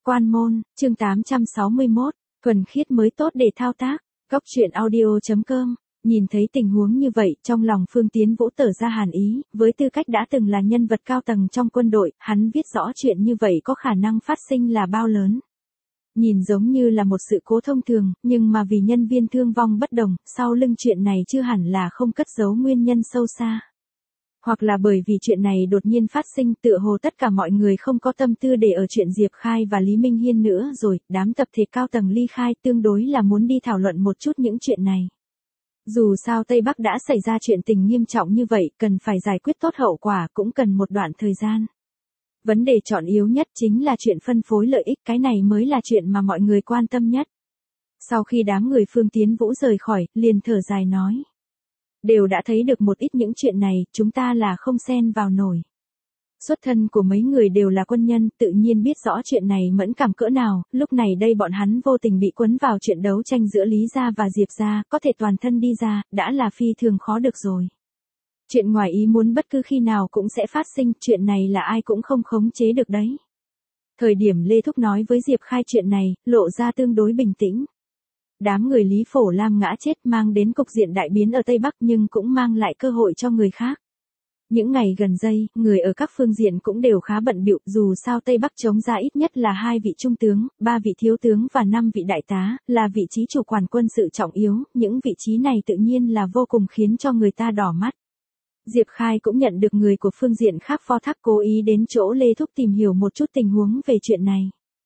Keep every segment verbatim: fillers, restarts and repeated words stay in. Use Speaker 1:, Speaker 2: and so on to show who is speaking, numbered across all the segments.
Speaker 1: Quan môn, chương tám trăm sáu mươi mốt, thuần khiết mới tốt để thao tác. Góc truyện audio.com. Nhìn thấy tình huống như vậy, trong lòng Phương Tiến Vũ tở ra hàn ý, với tư cách đã từng là nhân vật cao tầng trong quân đội, hắn biết rõ chuyện như vậy có khả năng phát sinh là bao lớn. Nhìn giống như là một sự cố thông thường, nhưng mà vì nhân viên thương vong bất đồng, sau lưng chuyện này chưa hẳn là không cất giấu nguyên nhân sâu xa. Hoặc là bởi vì chuyện này đột nhiên phát sinh, tựa hồ tất cả mọi người không có tâm tư để ở chuyện Diệp Khai và Lý Minh Hiên nữa rồi, đám tập thể cao tầng ly khai tương đối là muốn đi thảo luận một chút những chuyện này. Dù sao Tây Bắc đã xảy ra chuyện tình nghiêm trọng như vậy, cần phải giải quyết tốt hậu quả cũng cần một đoạn thời gian. Vấn đề chọn yếu nhất chính là chuyện phân phối lợi ích, cái này mới là chuyện mà mọi người quan tâm nhất. Sau khi đám người Phương Tiến Vũ rời khỏi, liền thở dài nói. Đều đã thấy được một ít những chuyện này, chúng ta là không xen vào nổi. Xuất thân của mấy người đều là quân nhân, tự nhiên biết rõ chuyện này mẫn cảm cỡ nào, lúc này đây bọn hắn vô tình bị quấn vào chuyện đấu tranh giữa Lý Gia và Diệp Gia, có thể toàn thân đi ra, đã là phi thường khó được rồi. Chuyện ngoài ý muốn bất cứ khi nào cũng sẽ phát sinh, chuyện này là ai cũng không khống chế được đấy. Thời điểm Lê Thúc nói với Diệp Khai chuyện này, lộ ra tương đối bình tĩnh. Đám người Lý Phổ Lam ngã chết mang đến cục diện đại biến ở Tây Bắc nhưng cũng mang lại cơ hội cho người khác. Những ngày gần đây, người ở các phương diện cũng đều khá bận bịu, dù sao Tây Bắc chống ra ít nhất là hai vị trung tướng, ba vị thiếu tướng và năm vị đại tá, là vị trí chủ quản quân sự trọng yếu, những vị trí này tự nhiên là vô cùng khiến cho người ta đỏ mắt. Diệp Khai cũng nhận được người của phương diện khác phó thác cố ý đến chỗ Lê Thúc tìm hiểu một chút tình huống về chuyện này.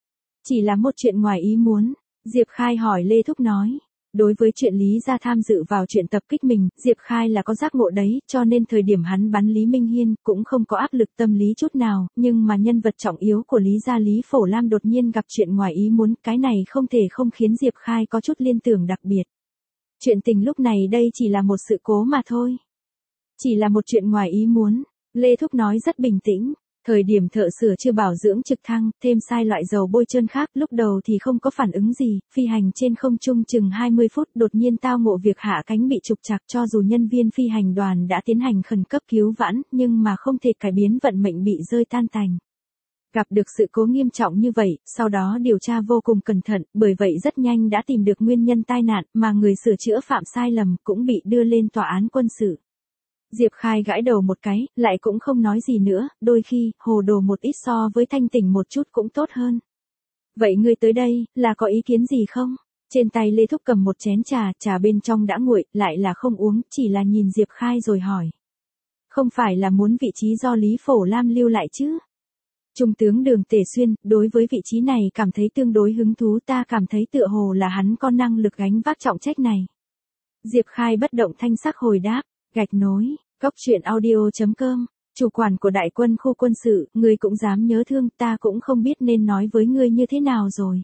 Speaker 1: Chỉ là một chuyện ngoài ý muốn. Diệp Khai hỏi Lê Thúc nói, đối với chuyện Lý Gia tham dự vào chuyện tập kích mình, Diệp Khai là có giác ngộ đấy, cho nên thời điểm hắn bắn Lý Minh Hiên cũng không có áp lực tâm lý chút nào, nhưng mà nhân vật trọng yếu của Lý Gia Lý Phổ Lam đột nhiên gặp chuyện ngoài ý muốn, cái này không thể không khiến Diệp Khai có chút liên tưởng đặc biệt. Chuyện tình lúc này đây chỉ là một sự cố mà thôi. Chỉ là một chuyện ngoài ý muốn, Lê Thúc nói rất bình tĩnh. Thời điểm thợ sửa chưa bảo dưỡng trực thăng, thêm sai loại dầu bôi trơn khác, lúc đầu thì không có phản ứng gì, phi hành trên không trung chừng hai mươi phút đột nhiên tao ngộ việc hạ cánh bị trục trặc, cho dù nhân viên phi hành đoàn đã tiến hành khẩn cấp cứu vãn, nhưng mà không thể cải biến vận mệnh bị rơi tan tành. Gặp được sự cố nghiêm trọng như vậy, sau đó điều tra vô cùng cẩn thận, bởi vậy rất nhanh đã tìm được nguyên nhân tai nạn, mà người sửa chữa phạm sai lầm cũng bị đưa lên tòa án quân sự. Diệp Khai gãi đầu một cái, lại cũng không nói gì nữa, đôi khi, hồ đồ một ít so với thanh tỉnh một chút cũng tốt hơn. Vậy ngươi tới đây, là có ý kiến gì không? Trên tay Lê Thúc cầm một chén trà, trà bên trong đã nguội, lại là không uống, chỉ là nhìn Diệp Khai rồi hỏi. Không phải là muốn vị trí do Lý Phổ Lam lưu lại chứ? Trung tướng Đường Tề Xuyên, đối với vị trí này cảm thấy tương đối hứng thú, ta cảm thấy tựa hồ là hắn có năng lực gánh vác trọng trách này. Diệp Khai bất động thanh sắc hồi đáp. Gạch nối, góc truyện audio.com, chủ quản của đại quân khu quân sự, ngươi cũng dám nhớ thương, ta cũng không biết nên nói với ngươi như thế nào rồi.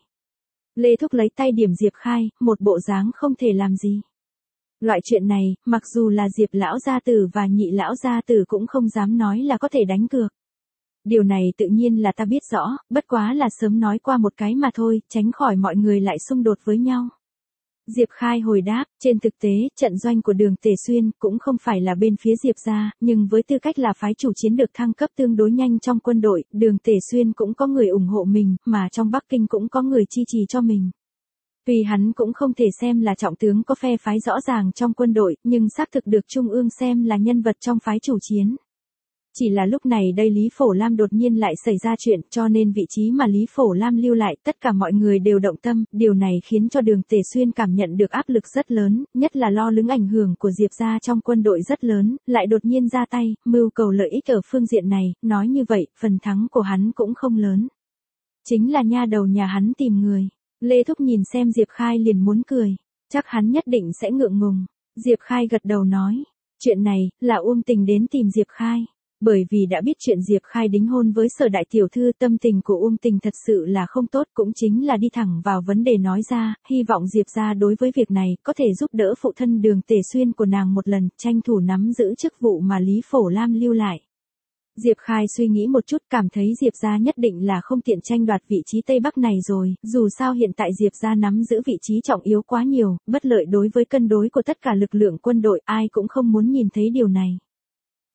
Speaker 1: Lê Thúc lấy tay điểm Diệp Khai, một bộ dáng không thể làm gì. Loại chuyện này, mặc dù là Diệp lão gia tử và nhị lão gia tử cũng không dám nói là có thể đánh cược. Điều này tự nhiên là ta biết rõ, bất quá là sớm nói qua một cái mà thôi, tránh khỏi mọi người lại xung đột với nhau. Diệp Khai hồi đáp, trên thực tế, trận doanh của Đường Tề Xuyên cũng không phải là bên phía Diệp gia, nhưng với tư cách là phái chủ chiến được thăng cấp tương đối nhanh trong quân đội, Đường Tề Xuyên cũng có người ủng hộ mình, mà trong Bắc Kinh cũng có người chi trì cho mình. Tuy hắn cũng không thể xem là trọng tướng có phe phái rõ ràng trong quân đội, nhưng xác thực được Trung ương xem là nhân vật trong phái chủ chiến. Chỉ là lúc này đây Lý Phổ Lam đột nhiên lại xảy ra chuyện, cho nên vị trí mà Lý Phổ Lam lưu lại, tất cả mọi người đều động tâm, điều này khiến cho Đường Tề Xuyên cảm nhận được áp lực rất lớn, nhất là lo lắng ảnh hưởng của Diệp gia trong quân đội rất lớn, lại đột nhiên ra tay, mưu cầu lợi ích ở phương diện này, nói như vậy, phần thắng của hắn cũng không lớn. Chính là nha đầu nhà hắn tìm người. Lê Thúc nhìn xem Diệp Khai liền muốn cười, chắc hắn nhất định sẽ ngượng ngùng. Diệp Khai gật đầu nói, chuyện này, là Uông Tình đến tìm Diệp Khai. Bởi vì đã biết chuyện Diệp Khai đính hôn với Sở đại tiểu thư, tâm tình của Uông Tình thật sự là không tốt, cũng chính là đi thẳng vào vấn đề nói ra, hy vọng Diệp gia đối với việc này có thể giúp đỡ phụ thân Đường Tề Xuyên của nàng một lần, tranh thủ nắm giữ chức vụ mà Lý Phổ Lam lưu lại. Diệp Khai suy nghĩ một chút, cảm thấy Diệp gia nhất định là không tiện tranh đoạt vị trí Tây Bắc này rồi, dù sao hiện tại Diệp gia nắm giữ vị trí trọng yếu quá nhiều, bất lợi đối với cân đối của tất cả lực lượng quân đội, ai cũng không muốn nhìn thấy điều này.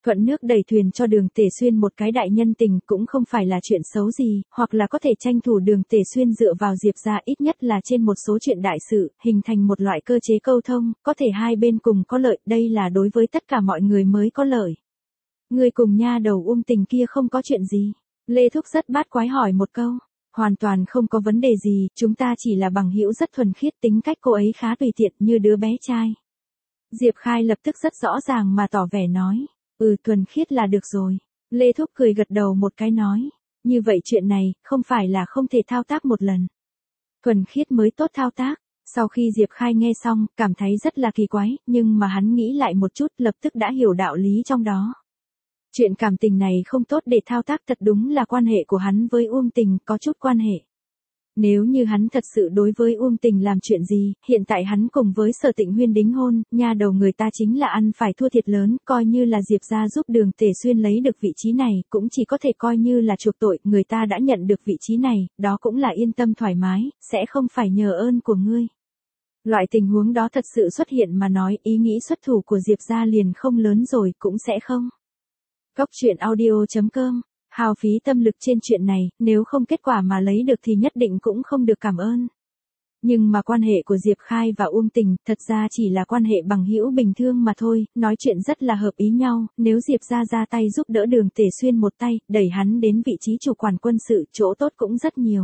Speaker 1: Thuận nước đẩy thuyền cho Đường Tề Xuyên một cái đại nhân tình cũng không phải là chuyện xấu gì, hoặc là có thể tranh thủ Đường Tề Xuyên dựa vào Diệp gia ít nhất là trên một số chuyện đại sự, hình thành một loại cơ chế câu thông, có thể hai bên cùng có lợi, đây là đối với tất cả mọi người mới có lợi. Người cùng nha đầu Uông Tình kia không có chuyện gì? Lê Thúc rất bát quái hỏi một câu. Hoàn toàn không có vấn đề gì, chúng ta chỉ là bằng hữu rất thuần khiết, tính cách cô ấy khá tùy tiện như đứa bé trai. Diệp Khai lập tức rất rõ ràng mà tỏ vẻ nói. Ừ, thuần khiết là được rồi. Lê Thúc cười gật đầu một cái nói. Như vậy chuyện này, không phải là không thể thao tác một lần. Thuần khiết mới tốt thao tác. Sau khi Diệp Khai nghe xong, cảm thấy rất là kỳ quái, nhưng mà hắn nghĩ lại một chút lập tức đã hiểu đạo lý trong đó. Chuyện cảm tình này không tốt để thao tác, thật đúng là quan hệ của hắn với Uông Tình có chút quan hệ. Nếu như hắn thật sự đối với Uông Tình làm chuyện gì, hiện tại hắn cùng với Sở Tịnh Huyên đính hôn, nha đầu người ta chính là ăn phải thua thiệt lớn, coi như là Diệp gia giúp Đường Tề Xuyên lấy được vị trí này, cũng chỉ có thể coi như là chuộc tội, người ta đã nhận được vị trí này, đó cũng là yên tâm thoải mái, sẽ không phải nhờ ơn của ngươi. Loại tình huống đó thật sự xuất hiện mà nói, ý nghĩ xuất thủ của Diệp gia liền không lớn rồi, cũng sẽ không. Góc truyện audio chấm com, hao phí tâm lực trên chuyện này, nếu không kết quả mà lấy được thì nhất định cũng không được cảm ơn. Nhưng mà quan hệ của Diệp Khai và Uông Tình, thật ra chỉ là quan hệ bằng hữu bình thường mà thôi, nói chuyện rất là hợp ý nhau, nếu Diệp gia ra tay giúp đỡ Đường Tề Xuyên một tay, đẩy hắn đến vị trí chủ quản quân sự, chỗ tốt cũng rất nhiều.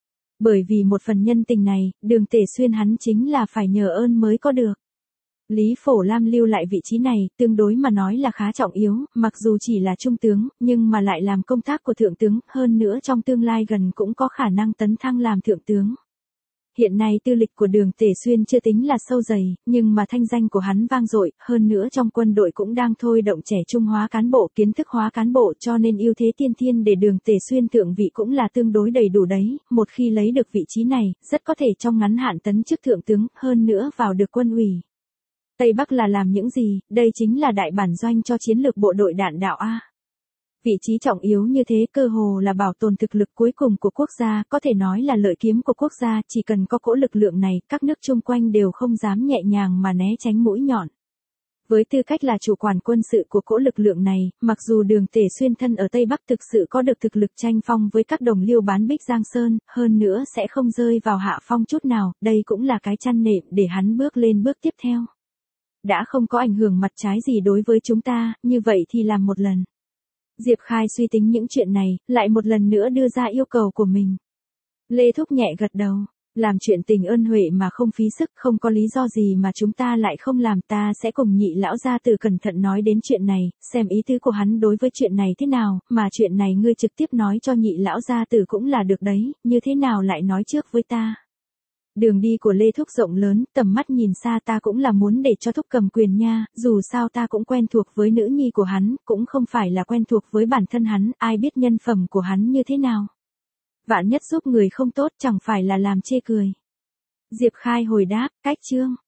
Speaker 1: Bởi vì một phần nhân tình này, Đường Tề Xuyên hắn chính là phải nhờ ơn mới có được. Lý Phổ Lam lưu lại vị trí này, tương đối mà nói là khá trọng yếu, mặc dù chỉ là trung tướng, nhưng mà lại làm công tác của thượng tướng, hơn nữa trong tương lai gần cũng có khả năng tấn thăng làm thượng tướng. Hiện nay tư lịch của Đường Tề Xuyên chưa tính là sâu dày, nhưng mà thanh danh của hắn vang dội, hơn nữa trong quân đội cũng đang thôi động trẻ trung hóa cán bộ, kiến thức hóa cán bộ, cho nên ưu thế tiên thiên để Đường Tề Xuyên thượng vị cũng là tương đối đầy đủ đấy, một khi lấy được vị trí này, rất có thể trong ngắn hạn tấn chức thượng tướng, hơn nữa vào được quân ủy. Tây Bắc là làm những gì, đây chính là đại bản doanh cho chiến lược bộ đội đạn đạo A. Vị trí trọng yếu như thế cơ hồ là bảo tồn thực lực cuối cùng của quốc gia, có thể nói là lợi kiếm của quốc gia, chỉ cần có cỗ lực lượng này, các nước chung quanh đều không dám nhẹ nhàng mà né tránh mũi nhọn. Với tư cách là chủ quản quân sự của cỗ lực lượng này, mặc dù Đường Tề Xuyên thân ở Tây Bắc thực sự có được thực lực tranh phong với các đồng liêu bán Bích Giang Sơn, hơn nữa sẽ không rơi vào hạ phong chút nào, đây cũng là cái chăn nệm để hắn bước lên bước tiếp theo. Đã không có ảnh hưởng mặt trái gì đối với chúng ta, như vậy thì làm một lần. Diệp Khai suy tính những chuyện này, lại một lần nữa đưa ra yêu cầu của mình. Lê Thúc nhẹ gật đầu, làm chuyện tình ơn huệ mà không phí sức, không có lý do gì mà chúng ta lại không làm, ta sẽ cùng Nhị lão gia tử cẩn thận nói đến chuyện này, xem ý tứ của hắn đối với chuyện này thế nào, mà chuyện này ngươi trực tiếp nói cho Nhị lão gia tử cũng là được đấy, như thế nào lại nói trước với ta. Đường đi của Lê Thúc rộng lớn, tầm mắt nhìn xa, ta cũng là muốn để cho Thúc cầm quyền nha, dù sao ta cũng quen thuộc với nữ nhi của hắn, cũng không phải là quen thuộc với bản thân hắn, ai biết nhân phẩm của hắn như thế nào. Vạn nhất giúp người không tốt chẳng phải là làm chê cười. Diệp Khai hồi đáp, cách chương.